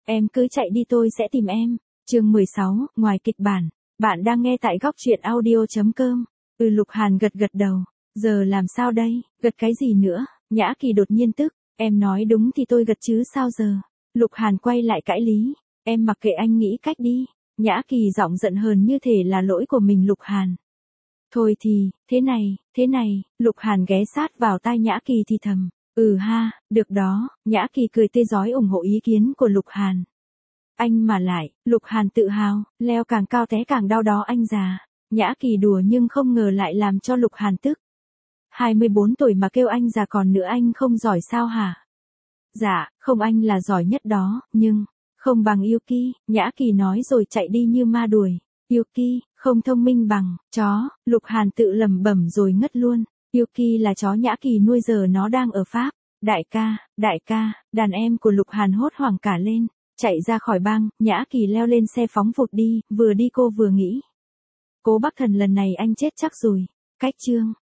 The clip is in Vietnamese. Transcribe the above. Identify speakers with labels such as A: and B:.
A: Em cứ chạy đi tôi sẽ tìm em. Chương 16, ngoài kịch bản. Bạn đang nghe tại góc truyện audio.com. Lục Hàn gật gật đầu. Giờ làm sao đây, gật cái gì nữa? Nhã Kỳ đột nhiên tức. Em nói đúng thì tôi gật chứ sao giờ? Lục Hàn quay lại cãi lý. Em mặc kệ anh nghĩ cách đi. Nhã Kỳ giọng giận hờn như thể là lỗi của mình Lục Hàn. Thôi thì, thế này, Lục Hàn ghé sát vào tai Nhã Kỳ thì thầm. Ha, được đó, Nhã Kỳ cười tươi rói ủng hộ ý kiến của Lục Hàn. Anh mà lại, Lục Hàn tự hào, leo càng cao té càng đau đó anh già. Nhã Kỳ đùa nhưng không ngờ lại làm cho Lục Hàn tức. 24 tuổi mà kêu anh già còn nữa anh không giỏi sao hả? Dạ, không anh là giỏi nhất đó, nhưng, không bằng Yuki, Nhã Kỳ nói rồi chạy đi như ma đuổi. Yuki, không thông minh bằng, chó, Lục Hàn tự lẩm bẩm rồi ngất luôn. Yuki là chó Nhã Kỳ nuôi giờ nó đang ở Pháp. Đại ca, đàn em của Lục Hàn hốt hoảng cả lên, chạy ra khỏi bang, Nhã Kỳ leo lên xe phóng vụt đi, vừa đi cô vừa nghĩ. Cố Bắc Thần lần này anh chết chắc rồi. Cách chương